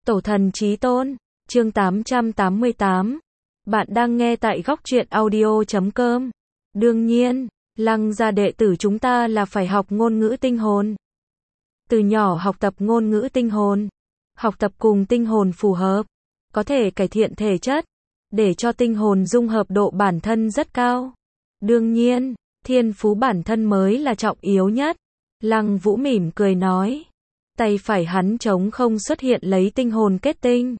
Tổ thần chí tôn, chương 888. Bạn đang nghe tại góc truyện audio.com. Đương nhiên, Lăng gia đệ tử chúng ta là phải học ngôn ngữ tinh hồn. Từ nhỏ học tập ngôn ngữ tinh hồn, học tập cùng tinh hồn phù hợp, có thể cải thiện thể chất, để cho tinh hồn dung hợp độ bản thân rất cao. Đương nhiên, thiên phú bản thân mới là trọng yếu nhất. Lăng Vũ mỉm cười nói. Tay phải hắn trống không xuất hiện lấy tinh hồn kết tinh.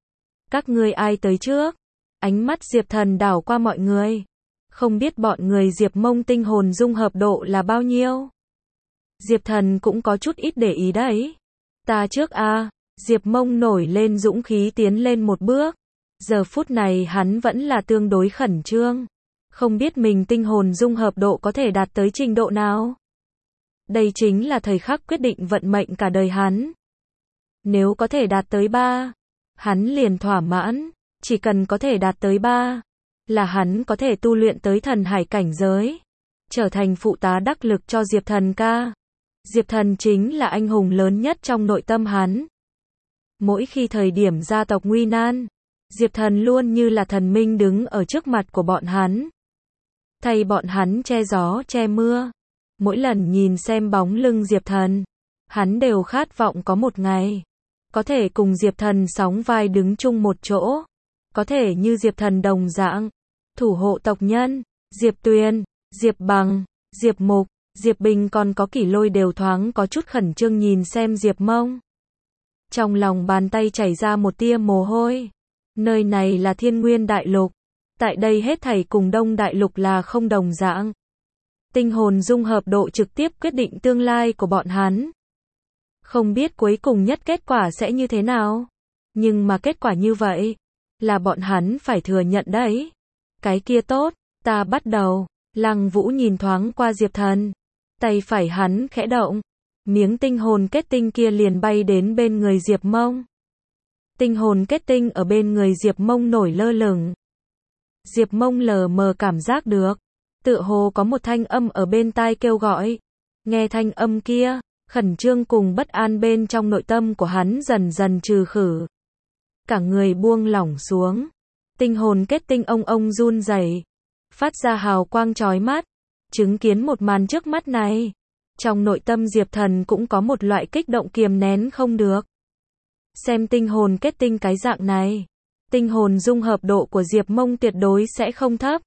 Các ngươi ai tới trước? Ánh mắt Diệp Thần đảo qua mọi người. Không biết bọn người Diệp Mông tinh hồn dung hợp độ là bao nhiêu? Diệp Thần cũng có chút ít để ý đấy. Ta trước a. Diệp Mông nổi lên dũng khí tiến lên một bước. Giờ phút này hắn vẫn là tương đối khẩn trương. Không biết mình tinh hồn dung hợp độ có thể đạt tới trình độ nào? Đây chính là thời khắc quyết định vận mệnh cả đời hắn. Nếu có thể đạt tới 3, hắn liền thỏa mãn. Chỉ cần có thể đạt tới 3, là hắn có thể tu luyện tới thần hải cảnh giới, trở thành phụ tá đắc lực cho Diệp Thần ca. Diệp Thần chính là anh hùng lớn nhất trong nội tâm hắn. Mỗi khi thời điểm gia tộc nguy nan, Diệp Thần luôn như là thần minh đứng ở trước mặt của bọn hắn, thay bọn hắn che gió che mưa. Mỗi lần nhìn xem bóng lưng Diệp Thần, hắn đều khát vọng có một ngày có thể cùng Diệp Thần sóng vai đứng chung một chỗ, có thể như Diệp Thần đồng dạng thủ hộ tộc nhân. Diệp Tuyền, Diệp Bằng, Diệp Mục, Diệp Bình còn có Kỷ Lôi đều thoáng có chút khẩn trương nhìn xem Diệp Mông. Trong lòng bàn tay chảy ra một tia mồ hôi. Nơi này là Thiên Nguyên Đại Lục, tại đây hết thảy cùng Đông Đại Lục là không đồng dạng. Tinh hồn dung hợp độ trực tiếp quyết định tương lai của bọn hắn. Không biết cuối cùng nhất kết quả sẽ như thế nào, nhưng mà kết quả như vậy là bọn hắn phải thừa nhận đấy. Cái kia tốt, ta bắt đầu. Lăng Vũ nhìn thoáng qua Diệp Thần, tay phải hắn khẽ động, miếng tinh hồn kết tinh kia liền bay đến bên người Diệp Mông. Tinh hồn kết tinh ở bên người Diệp Mông nổi lơ lửng. Diệp Mông lờ mờ cảm giác được, tựa hồ có một thanh âm ở bên tai kêu gọi. Nghe thanh âm kia, khẩn trương cùng bất an bên trong nội tâm của hắn dần dần trừ khử. Cả người buông lỏng xuống. Tinh hồn kết tinh ông run rẩy, phát ra hào quang chói mắt. Chứng kiến một màn trước mắt này, trong nội tâm Diệp Thần cũng có một loại kích động kiềm nén không được. Xem tinh hồn kết tinh cái dạng này, tinh hồn dung hợp độ của Diệp Mông tuyệt đối sẽ không thấp.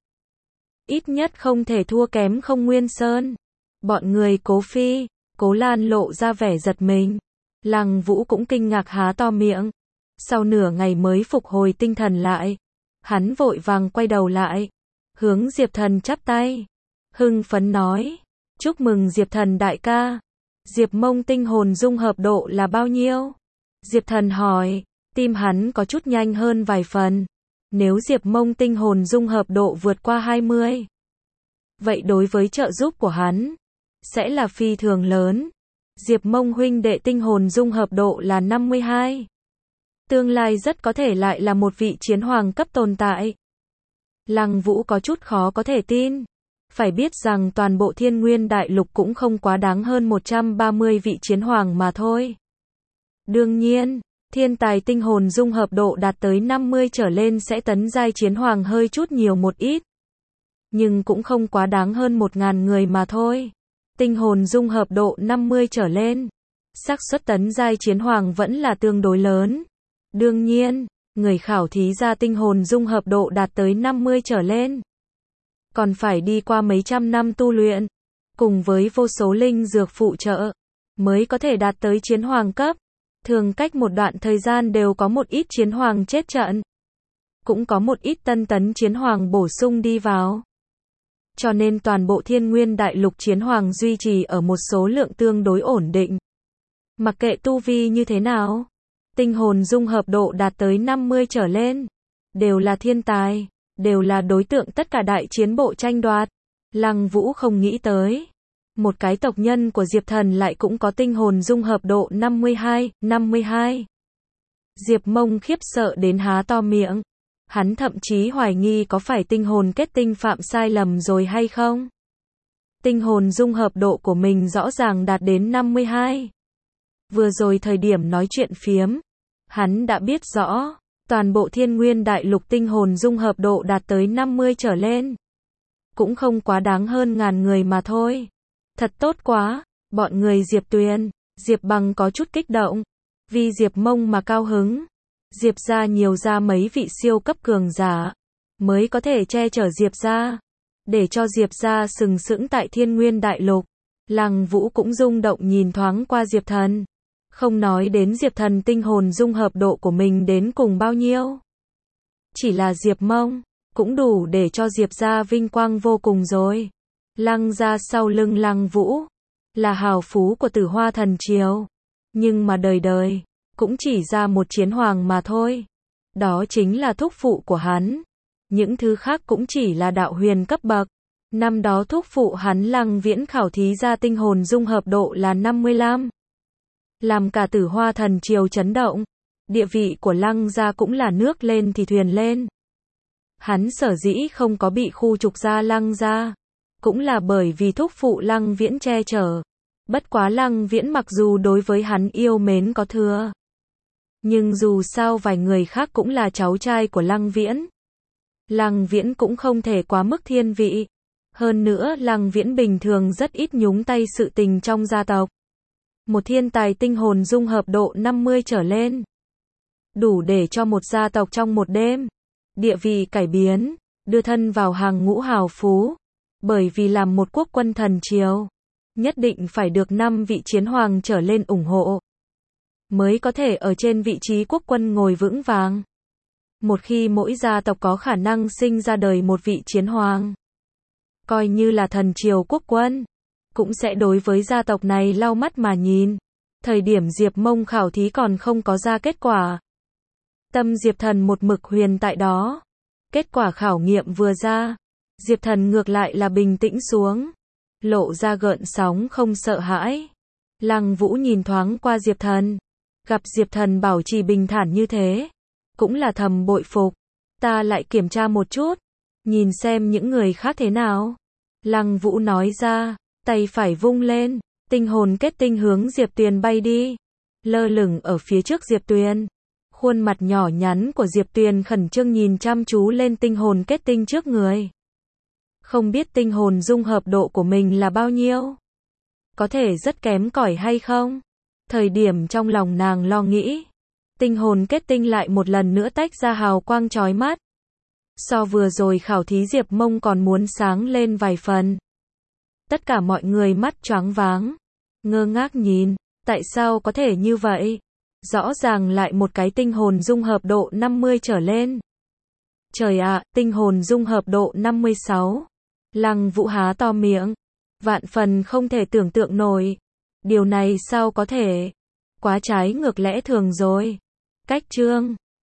Ít nhất không thể thua kém Không Nguyên Sơn. Bọn người Cố Phi, Cố Lan lộ ra vẻ giật mình. Lăng Vũ cũng kinh ngạc há to miệng. Sau nửa ngày mới phục hồi tinh thần lại, hắn vội vàng quay đầu lại, hướng Diệp Thần chắp tay, hưng phấn nói: chúc mừng Diệp Thần đại ca. Diệp Mông tinh hồn dung hợp độ là bao nhiêu? Diệp Thần hỏi. Tim hắn có chút nhanh hơn vài phần. Nếu Diệp Mông tinh hồn dung hợp độ vượt qua 20, vậy đối với trợ giúp của hắn sẽ là phi thường lớn. Diệp Mông huynh đệ tinh hồn dung hợp độ là 52. Tương lai rất có thể lại là một vị chiến hoàng cấp tồn tại. Lăng Vũ có chút khó có thể tin. Phải biết rằng toàn bộ Thiên Nguyên Đại Lục cũng không quá đáng hơn 130 vị chiến hoàng mà thôi. Đương nhiên, thiên tài tinh hồn dung hợp độ đạt tới 50 trở lên sẽ tấn giai chiến hoàng hơi chút nhiều một ít. Nhưng cũng không quá đáng hơn 1000 người mà thôi. Tinh hồn dung hợp độ 50 trở lên, xác suất tấn giai chiến hoàng vẫn là tương đối lớn. Đương nhiên, người khảo thí ra tinh hồn dung hợp độ đạt tới 50 trở lên, còn phải đi qua mấy trăm năm tu luyện, cùng với vô số linh dược phụ trợ, mới có thể đạt tới chiến hoàng cấp. Thường cách một đoạn thời gian đều có một ít chiến hoàng chết trận, cũng có một ít tân tấn chiến hoàng bổ sung đi vào. Cho nên toàn bộ Thiên Nguyên Đại Lục chiến hoàng duy trì ở một số lượng tương đối ổn định. Mặc kệ tu vi như thế nào, tinh hồn dung hợp độ đạt tới 50 trở lên, đều là thiên tài, đều là đối tượng tất cả đại chiến bộ tranh đoạt. Lăng Vũ không nghĩ tới, một cái tộc nhân của Diệp Thần lại cũng có tinh hồn dung hợp độ 52. Diệp Mông khiếp sợ đến há to miệng. Hắn thậm chí hoài nghi có phải tinh hồn kết tinh phạm sai lầm rồi hay không. Tinh hồn dung hợp độ của mình rõ ràng đạt đến 52. Vừa rồi thời điểm nói chuyện phiếm, Hắn đã biết rõ, toàn bộ Thiên Nguyên Đại Lục tinh hồn dung hợp độ đạt tới 50 trở lên. Cũng không quá đáng hơn ngàn người mà thôi. Thật tốt quá, bọn người Diệp Tuyền, Diệp Bằng có chút kích động. Vì Diệp Mông mà cao hứng. Diệp gia nhiều ra mấy vị siêu cấp cường giả, mới có thể che chở Diệp gia, để cho Diệp gia sừng sững tại Thiên Nguyên Đại Lục. Lăng Vũ cũng rung động nhìn thoáng qua Diệp Thần. Không nói đến Diệp Thần tinh hồn dung hợp độ của mình đến cùng bao nhiêu. Chỉ là Diệp Mông, cũng đủ để cho Diệp gia vinh quang vô cùng rồi. Lăng gia sau lưng Lăng Vũ, là hào phú của Tử Hoa Thần Triều. Nhưng mà đời đời, cũng chỉ ra một chiến hoàng mà thôi. Đó chính là thúc phụ của hắn. Những thứ khác cũng chỉ là đạo huyền cấp bậc. Năm đó thúc phụ hắn Lăng Viễn khảo thí ra tinh hồn dung hợp độ là 55. Làm cả Tử Hoa Thần Triều chấn động. Địa vị của Lăng gia cũng là nước lên thì thuyền lên. Hắn sở dĩ không có bị khu trục ra Lăng gia, cũng là bởi vì thúc phụ Lăng Viễn che chở. Bất quá Lăng Viễn mặc dù đối với hắn yêu mến có thừa, nhưng dù sao vài người khác cũng là cháu trai của Lăng Viễn. Lăng Viễn cũng không thể quá mức thiên vị. Hơn nữa Lăng Viễn bình thường rất ít nhúng tay sự tình trong gia tộc. Một thiên tài tinh hồn dung hợp độ 50 trở lên, đủ để cho một gia tộc trong một đêm địa vị cải biến, đưa thân vào hàng ngũ hào phú. Bởi vì làm một quốc quân thần triều, nhất định phải được 5 vị chiến hoàng trở lên ủng hộ, mới có thể ở trên vị trí quốc quân ngồi vững vàng. Một khi mỗi gia tộc có khả năng sinh ra đời một vị chiến hoàng, coi như là thần triều quốc quân, cũng sẽ đối với gia tộc này lau mắt mà nhìn. Thời điểm Diệp Mông khảo thí còn không có ra kết quả, tâm Diệp Thần một mực huyền tại đó. Kết quả khảo nghiệm vừa ra, Diệp Thần ngược lại là bình tĩnh xuống, lộ ra gợn sóng không sợ hãi. Lăng Vũ nhìn thoáng qua Diệp Thần, gặp Diệp Thần bảo trì bình thản như thế, cũng là thầm bội phục. Ta lại kiểm tra một chút, nhìn xem những người khác thế nào. Lăng Vũ nói ra, tay phải vung lên, tinh hồn kết tinh hướng Diệp Tuyền bay đi, lơ lửng ở phía trước Diệp Tuyền. Khuôn mặt nhỏ nhắn của Diệp Tuyền khẩn trương nhìn chăm chú lên tinh hồn kết tinh trước người. Không biết tinh hồn dung hợp độ của mình là bao nhiêu? Có thể rất kém cỏi hay không? Thời điểm trong lòng nàng lo nghĩ, tinh hồn kết tinh lại một lần nữa tách ra hào quang chói mắt. So vừa rồi khảo thí Diệp Mông còn muốn sáng lên vài phần. Tất cả mọi người mắt choáng váng, ngơ ngác nhìn, tại sao có thể như vậy? Rõ ràng lại một cái tinh hồn dung hợp độ 50 trở lên. Trời ạ, tinh hồn dung hợp độ 56. Lăng Vũ há to miệng, vạn phần không thể tưởng tượng nổi. Điều này sao có thể? Quá trái ngược lẽ thường rồi. Cách chương